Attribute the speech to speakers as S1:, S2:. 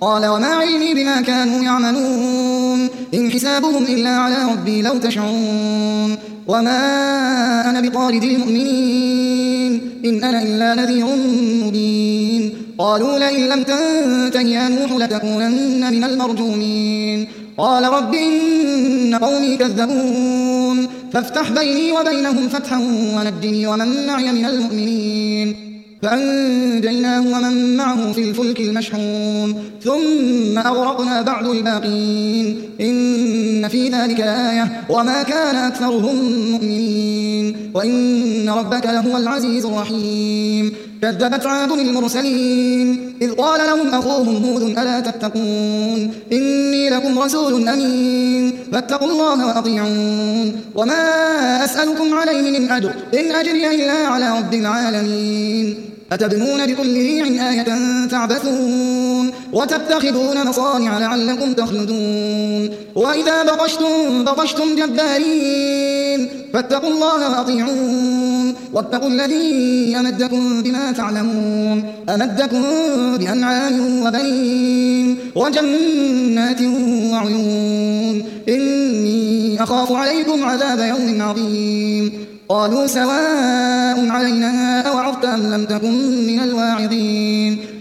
S1: قال وما علمي بما كانوا يعملون إن حسابهم إلا على ربي لو تشعرون وما أنا بطارد المؤمنين إن أنا إلا نذير مبين قالوا لئن لم تنته يا نوح لتكونن من المرجومين قال رب إن قومي كذبون فافتح بيني وبينهم فتحا ونجني ومن معي من المؤمنين فأنجيناه ومن معه في الفلك المشحون ثم أغرقنا بعد الباقين إن في ذلك آية وما كان أكثرهم مؤمنين وإن ربك لهو العزيز الرحيم كذبت عاد المرسلين إذ قال لهم أخوهم هود ألا تتقون إني لكم رسول أمين فاتقوا الله وأطيعون وما أسألكم عليه من أجر إن أجري إلا على رب العالمين أتبنون بكل ريع آية تعبثون وتتخذون مصانع لعلكم تخلدون وإذا بطشتم جبارين فاتقوا الله وأطيعون واتقوا الذي أمدكم بما تعلمون أمدكم بأنعام وبنين وجنات وعيون إني أخاف عليكم عذاب يوم عظيم قالوا سواء علينا أوعظت أم لم تكن من الواعظين